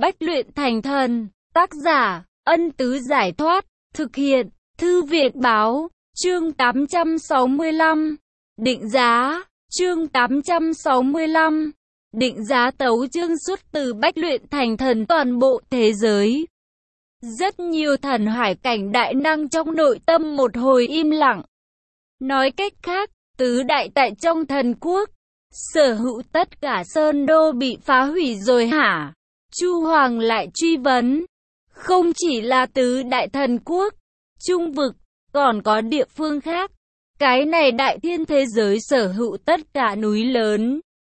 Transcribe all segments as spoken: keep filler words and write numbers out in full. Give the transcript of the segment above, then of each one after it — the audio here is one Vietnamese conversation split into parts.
Bách luyện thành thần. Tác giả, Ân Tứ Giải Thoát. Thực hiện, Thư viện Báo. Chương tám trăm sáu mươi lăm. Định giá. Chương tám trăm sáu mươi lăm. Định giá tấu chương xuất từ Bách luyện thành thần toàn bộ thế giới. Rất nhiều thần hải cảnh đại năng trong nội tâm một hồi im lặng. Nói cách khác, tứ đại tại trong thần quốc, sở hữu tất cả sơn đô bị phá hủy rồi hả? Chu Hoàng lại truy vấn. Không chỉ là tứ đại thần quốc, trung vực, còn có địa phương khác. Cái này đại thiên thế giới sở hữu tất cả núi lớn,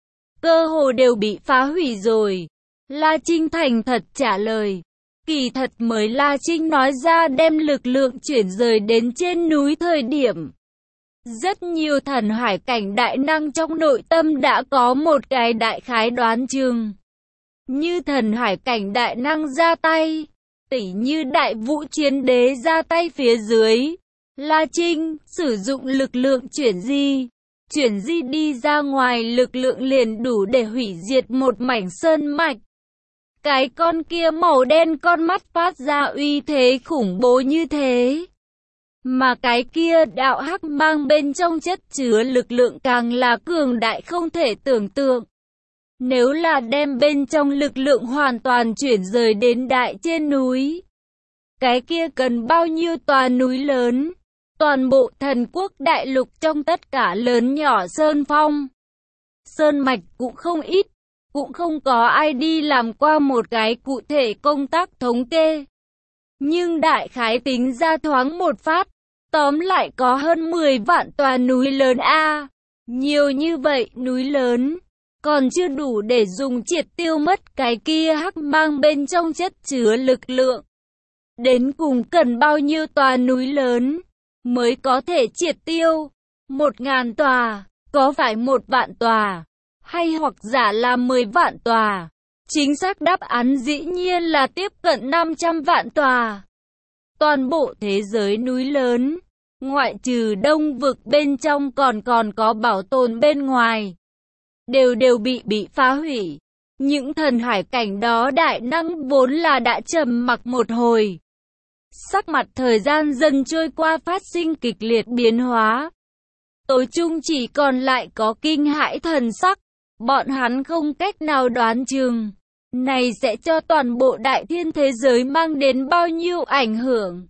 cơ hồ đều bị phá hủy rồi. La Trinh thành thật trả lời. Kỳ thật mới La Trinh nói ra đem lực lượng chuyển rời đến trên núi thời điểm, rất nhiều thần hải cảnh đại năng trong nội tâm đã có một cái đại khái đoán chừng. Như thần hải cảnh đại năng ra tay, tỉ như đại vũ chiến đế ra tay phía dưới, La Trinh sử dụng lực lượng chuyển di, chuyển di đi ra ngoài lực lượng liền đủ để hủy diệt một mảnh sơn mạch. Cái con kia màu đen con mắt phát ra uy thế khủng bố như thế. Mà cái kia đạo hắc mang bên trong chất chứa lực lượng càng là cường đại không thể tưởng tượng. Nếu là đem bên trong lực lượng hoàn toàn chuyển rời đến đại trên núi, cái kia cần bao nhiêu tòa núi lớn. Toàn bộ thần quốc đại lục trong tất cả lớn nhỏ sơn phong, sơn mạch cũng không ít, cũng không có ai đi làm qua một cái cụ thể công tác thống kê. Nhưng đại khái tính ra thoáng một phát, tóm lại có hơn mười vạn tòa núi lớn a. Nhiều như vậy núi lớn, còn chưa đủ để dùng triệt tiêu mất cái kia hắc mang bên trong chất chứa lực lượng. Đến cùng cần bao nhiêu tòa núi lớn mới có thể triệt tiêu? Một ngàn tòa, có phải một vạn tòa, hay hoặc giả là mười vạn tòa? Chính xác đáp án dĩ nhiên là tiếp cận năm trăm vạn tòa. Toàn bộ thế giới núi lớn, ngoại trừ đông vực bên trong còn còn có bảo tồn bên ngoài, đều đều bị bị phá hủy. Những thần hải cảnh đó đại năng vốn là đã trầm mặc một hồi. Sắc mặt thời gian dần trôi qua phát sinh kịch liệt biến hóa. Tối chung chỉ còn lại có kinh hãi thần sắc. Bọn hắn không cách nào đoán chừng này sẽ cho toàn bộ đại thiên thế giới mang đến bao nhiêu ảnh hưởng.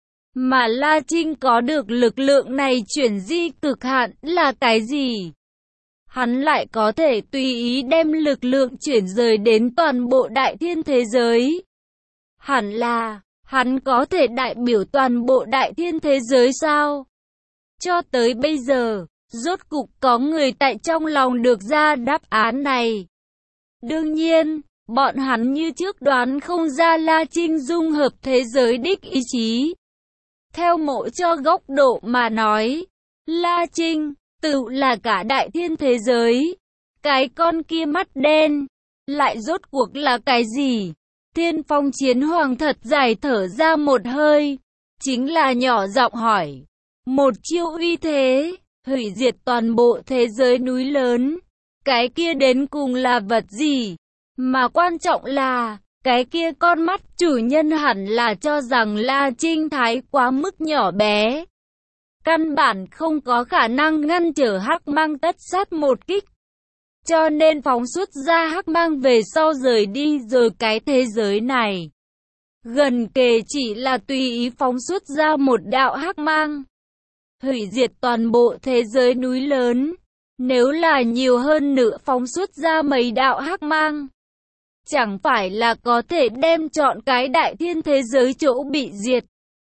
Mà La Trinh có được lực lượng này chuyển di cực hạn là cái gì? Hắn lại có thể tùy ý đem lực lượng chuyển rời đến toàn bộ đại thiên thế giới. Hẳn là hắn có thể đại biểu toàn bộ đại thiên thế giới sao? Cho tới bây giờ, rốt cục có người tại trong lòng được ra đáp án này. Đương nhiên, bọn hắn như trước đoán không ra La Trinh dung hợp thế giới đích ý chí. Theo mỗi cho góc độ mà nói, La Trinh tự là cả đại thiên thế giới. Cái con kia mắt đen, lại rốt cuộc là cái gì? Thiên Phong Chiến Hoàng thật dài thở ra một hơi, chính là nhỏ giọng hỏi. Một chiêu uy thế, hủy diệt toàn bộ thế giới núi lớn, cái kia đến cùng là vật gì? Mà quan trọng là, cái kia con mắt chủ nhân hẳn là cho rằng La Trinh thái quá mức nhỏ bé, căn bản không có khả năng ngăn trở hắc mang tất sát một kích. Cho nên phóng xuất ra hắc mang về sau rời đi rồi cái thế giới này. Gần kề chỉ là tùy ý phóng xuất ra một đạo hắc mang, hủy diệt toàn bộ thế giới núi lớn. Nếu là nhiều hơn nữa phóng xuất ra mấy đạo hắc mang, chẳng phải là có thể đem trọn cái đại thiên thế giới chỗ bị diệt.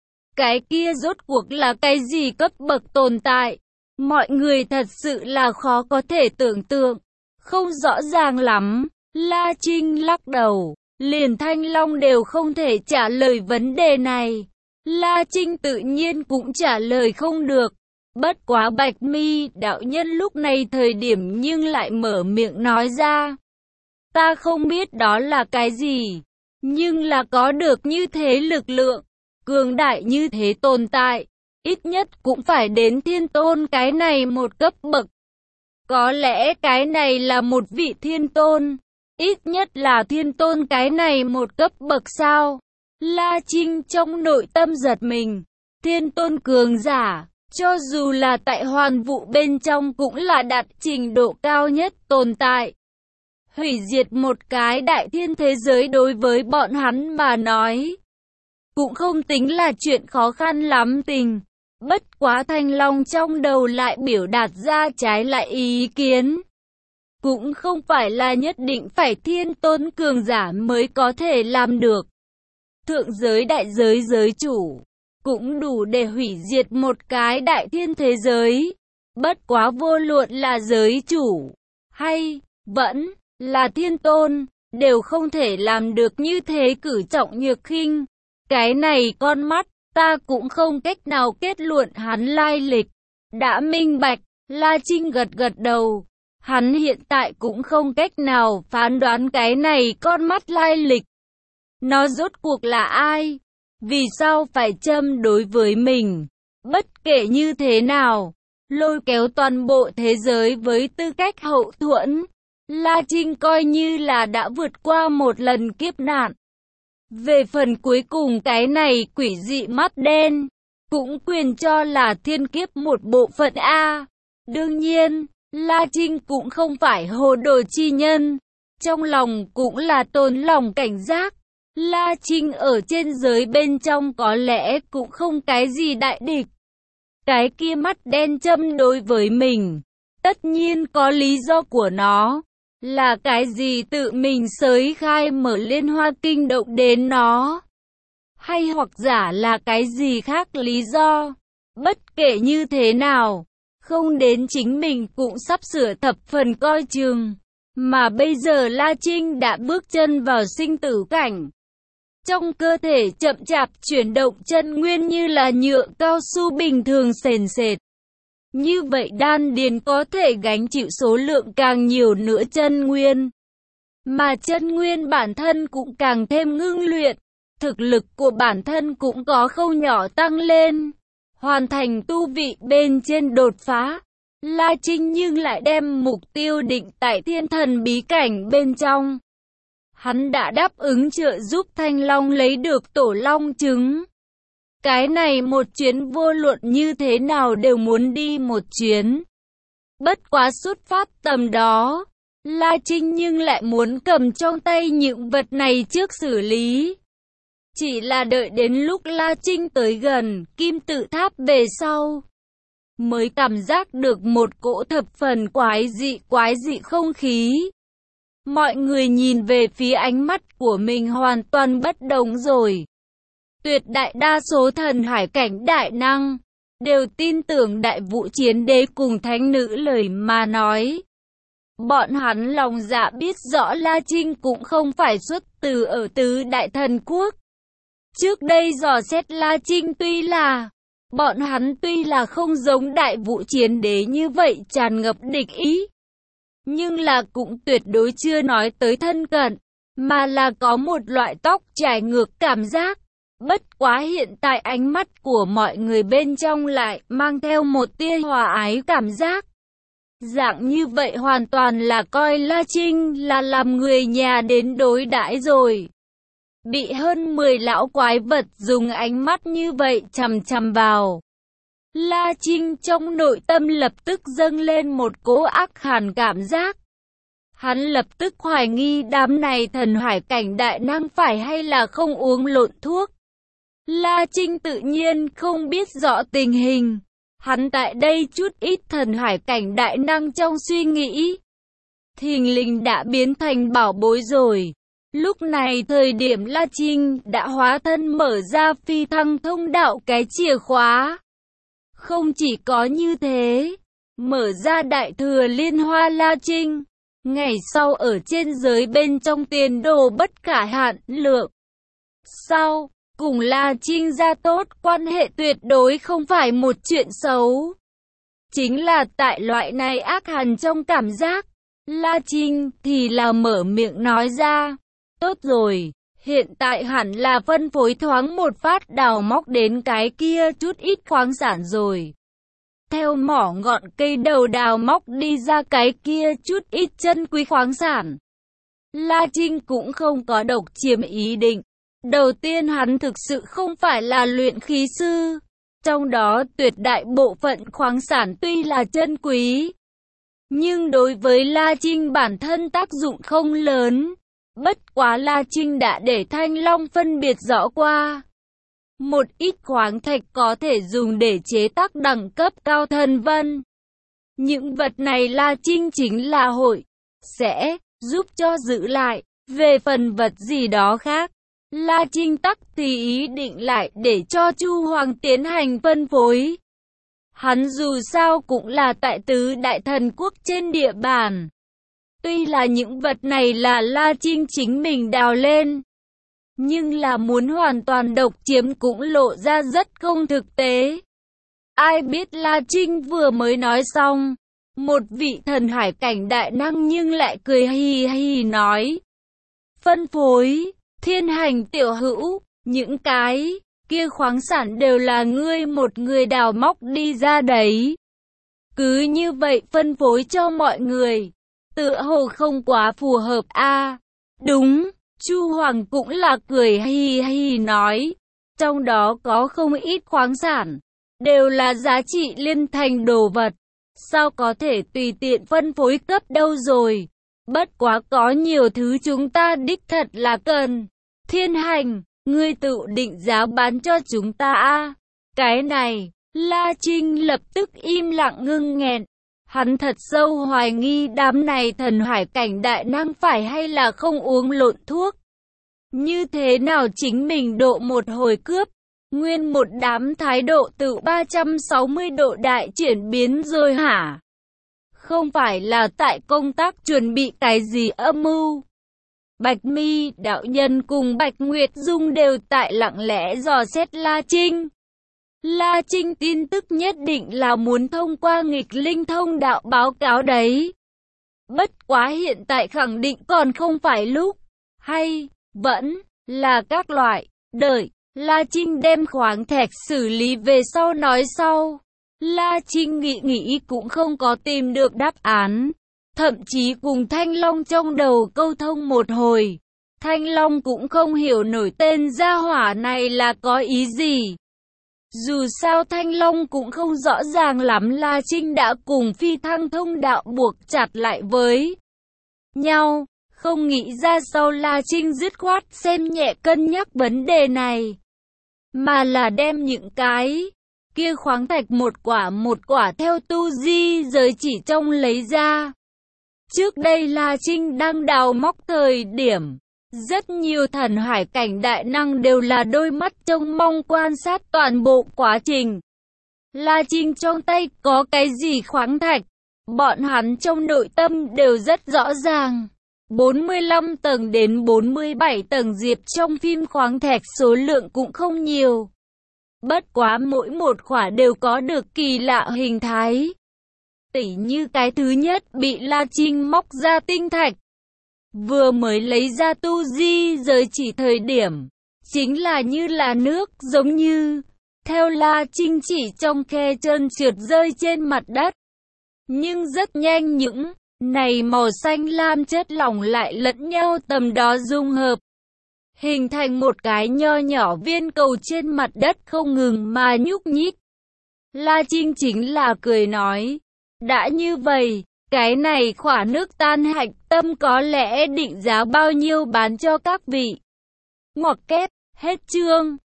Cái kia rốt cuộc là cái gì cấp bậc tồn tại? Mọi người thật sự là khó có thể tưởng tượng, không rõ ràng lắm. La Trinh lắc đầu, liền Thanh Long đều không thể trả lời vấn đề này. La Trinh tự nhiên cũng trả lời không được. Bất quá Bạch Mi đạo nhân lúc này thời điểm nhưng lại mở miệng nói ra. Ta không biết đó là cái gì, nhưng là có được như thế lực lượng, cường đại như thế tồn tại, ít nhất cũng phải đến thiên tôn cái này một cấp bậc. Có lẽ cái này là một vị thiên tôn, Ít nhất là thiên tôn cái này một cấp bậc sao? La Trinh trong nội tâm giật mình. Thiên tôn cường giả, cho dù là tại hoàn vũ bên trong cũng là đạt trình độ cao nhất tồn tại. Hủy diệt một cái đại thiên thế giới đối với bọn hắn mà nói, cũng không tính là chuyện khó khăn lắm tình. Bất quá Thanh Long trong đầu lại biểu đạt ra trái lại ý kiến. Cũng không phải là nhất định phải thiên tôn cường giả mới có thể làm được. Thượng giới đại giới giới chủ, cũng đủ để hủy diệt một cái đại thiên thế giới. Bất quá vô luận là giới chủ, hay vẫn là thiên tôn, đều không thể làm được như thế cử trọng nhược khinh. Cái này con mắt, ta cũng không cách nào kết luận hắn lai lịch. Đã minh bạch, La Trinh gật gật đầu. Hắn hiện tại cũng không cách nào phán đoán cái này con mắt lai lịch. Nó rốt cuộc là ai? Vì sao phải châm đối với mình? Bất kể như thế nào, lôi kéo toàn bộ thế giới với tư cách hậu thuẫn, La Trinh coi như là đã vượt qua một lần kiếp nạn. Về phần cuối cùng cái này quỷ dị mắt đen, cũng quyền cho là thiên kiếp một bộ phận A. Đương nhiên, La Trinh cũng không phải hồ đồ chi nhân, trong lòng cũng là tồn lòng cảnh giác. La Trinh ở trên giới bên trong có lẽ cũng không cái gì đại địch. Cái kia mắt đen châm đối với mình, tất nhiên có lý do của nó. Là cái gì tự mình sới khai mở liên hoa kinh động đến nó? Hay hoặc giả là cái gì khác lý do? Bất kể như thế nào, không đến chính mình cũng sắp sửa thập phần coi chừng. Mà bây giờ La Trinh đã bước chân vào sinh tử cảnh. Trong cơ thể chậm chạp chuyển động chân nguyên như là nhựa cao su bình thường sền sệt. Như vậy đan điền có thể gánh chịu số lượng càng nhiều nữa chân nguyên. Mà chân nguyên bản thân cũng càng thêm ngưng luyện. Thực lực của bản thân cũng có khâu nhỏ tăng lên. Hoàn thành tu vị bên trên đột phá. La Trinh nhưng lại đem mục tiêu định tại thiên thần bí cảnh bên trong. Hắn đã đáp ứng trợ giúp Thanh Long lấy được tổ long trứng. Cái này một chuyến vô luận như thế nào đều muốn đi một chuyến. Bất quá xuất phát tầm đó, La Trinh nhưng lại muốn cầm trong tay những vật này trước xử lý. Chỉ là đợi đến lúc La Trinh tới gần kim tự tháp về sau, mới cảm giác được một cỗ thập phần quái dị quái dị không khí. Mọi người nhìn về phía ánh mắt của mình hoàn toàn bất đồng rồi. Tuyệt đại đa số thần hải cảnh đại năng đều tin tưởng đại vũ chiến đế cùng thánh nữ lời mà nói. Bọn hắn lòng dạ biết rõ La Trinh cũng không phải xuất từ ở tứ đại thần quốc. Trước đây dò xét La Trinh tuy là, bọn hắn tuy là không giống đại vũ chiến đế như vậy tràn ngập địch ý, nhưng là cũng tuyệt đối chưa nói tới thân cận, mà là có một loại tóc trải ngược cảm giác. Bất quá hiện tại ánh mắt của mọi người bên trong lại mang theo một tia hòa ái cảm giác. Dạng như vậy hoàn toàn là coi La Trinh là làm người nhà đến đối đãi rồi. Bị hơn mười lão quái vật dùng ánh mắt như vậy chằm chằm vào, La Trinh trong nội tâm lập tức dâng lên một cỗ ác hàn cảm giác. Hắn lập tức hoài nghi đám này thần hải cảnh đại năng phải hay là không uống lộn thuốc. La Trinh tự nhiên không biết rõ tình hình. Hắn tại đây chút ít thần hải cảnh đại năng trong suy nghĩ, thình lình đã biến thành bảo bối rồi. Lúc này thời điểm La Trinh đã hóa thân mở ra phi thăng thông đạo cái chìa khóa. Không chỉ có như thế, mở ra đại thừa liên hoa La Trinh, ngày sau ở trên giới bên trong tiền đồ bất khả hạn lượng. Sau, cùng La Trinh ra tốt quan hệ tuyệt đối không phải một chuyện xấu. Chính là tại loại này ác hàn trong cảm giác, La Trinh thì là mở miệng nói ra. Tốt rồi, hiện tại hẳn là phân phối thoáng một phát đào móc đến cái kia chút ít khoáng sản rồi. Theo mỏ ngọn cây đầu đào móc đi ra cái kia chút ít chân quý khoáng sản. La Trinh cũng không có độc chiếm ý định. Đầu tiên hắn thực sự không phải là luyện khí sư. Trong đó tuyệt đại bộ phận khoáng sản tuy là chân quý, nhưng đối với La Trinh bản thân tác dụng không lớn. Bất quá La Trinh đã để Thanh Long phân biệt rõ qua. Một ít khoáng thạch có thể dùng để chế tác đẳng cấp cao thần vân. Những vật này La Trinh chính là hội sẽ giúp cho giữ lại. Về phần vật gì đó khác, La Trinh tắc thì ý định lại để cho Chu Hoàng tiến hành phân phối. Hắn dù sao cũng là tại tứ đại thần quốc trên địa bàn. Tuy là những vật này là La Trinh chính mình đào lên, nhưng là muốn hoàn toàn độc chiếm cũng lộ ra rất không thực tế. Ai biết La Trinh vừa mới nói xong, một vị thần hải cảnh đại năng nhưng lại cười hì hì nói: phân phối, Thiên Hành tiểu hữu, những cái kia khoáng sản đều là ngươi một người đào móc đi ra đấy. Cứ như vậy phân phối cho mọi người, tựa hồ không quá phù hợp a. À, đúng, Chu Hoàng cũng là cười hì hì nói, trong đó có không ít khoáng sản, đều là giá trị liên thành đồ vật, sao có thể tùy tiện phân phối cấp đâu rồi. Bất quá có nhiều thứ chúng ta đích thật là cần. Thiên Hành, ngươi tự định giá bán cho chúng ta a. À, cái này, La Trinh lập tức im lặng ngưng nghẹn. Hắn thật sâu hoài nghi đám này thần hải cảnh đại năng phải hay là không uống lộn thuốc. Như thế nào chính mình độ một hồi cướp, nguyên một đám thái độ tự ba trăm sáu mươi độ đại chuyển biến rồi hả? Không phải là tại công tác chuẩn bị cái gì âm mưu. Bạch Mi đạo nhân cùng Bạch Nguyệt Dung đều tại lặng lẽ dò xét La Trinh. La Trinh tin tức nhất định là muốn thông qua nghịch linh thông đạo báo cáo đấy. Bất quá hiện tại khẳng định còn không phải lúc, hay vẫn là các loại, đợi La Trinh đem khoáng thạch xử lý về sau nói sau. La Trinh nghĩ nghĩ cũng không có tìm được đáp án, thậm chí cùng Thanh Long trong đầu câu thông một hồi. Thanh Long cũng không hiểu nổi tên gia hỏa này là có ý gì. Dù sao Thanh Long cũng không rõ ràng lắm La Trinh đã cùng phi thăng thông đạo buộc chặt lại với nhau. Không nghĩ ra sau La Trinh dứt khoát xem nhẹ cân nhắc vấn đề này, mà là đem những cái kia khoáng thạch một quả một quả theo tu di giới chỉ trong lấy ra. Trước đây La Trinh đang đào móc thời điểm, rất nhiều thần hải cảnh đại năng đều là đôi mắt trông mong quan sát toàn bộ quá trình. La Trinh trong tay có cái gì khoáng thạch, bọn hắn trong nội tâm đều rất rõ ràng. bốn mươi lăm tầng đến bốn mươi bảy tầng diệp trong phim khoáng thạch số lượng cũng không nhiều. Bất quá mỗi một khỏa đều có được kỳ lạ hình thái. Tỉ như cái thứ nhất bị La Trinh móc ra tinh thạch, vừa mới lấy ra tu di giới chỉ thời điểm, chính là như là nước giống như, theo La Trinh chỉ trong khe trơn trượt rơi trên mặt đất. Nhưng rất nhanh những này màu xanh lam chất lỏng lại lẫn nhau tầm đó dung hợp, hình thành một cái nho nhỏ viên cầu trên mặt đất không ngừng mà nhúc nhích. La Trinh chính là cười nói, đã như vậy, cái này khỏa nước tan hạch tâm có lẽ định giá bao nhiêu bán cho các vị. Ngoặc kép, hết chương.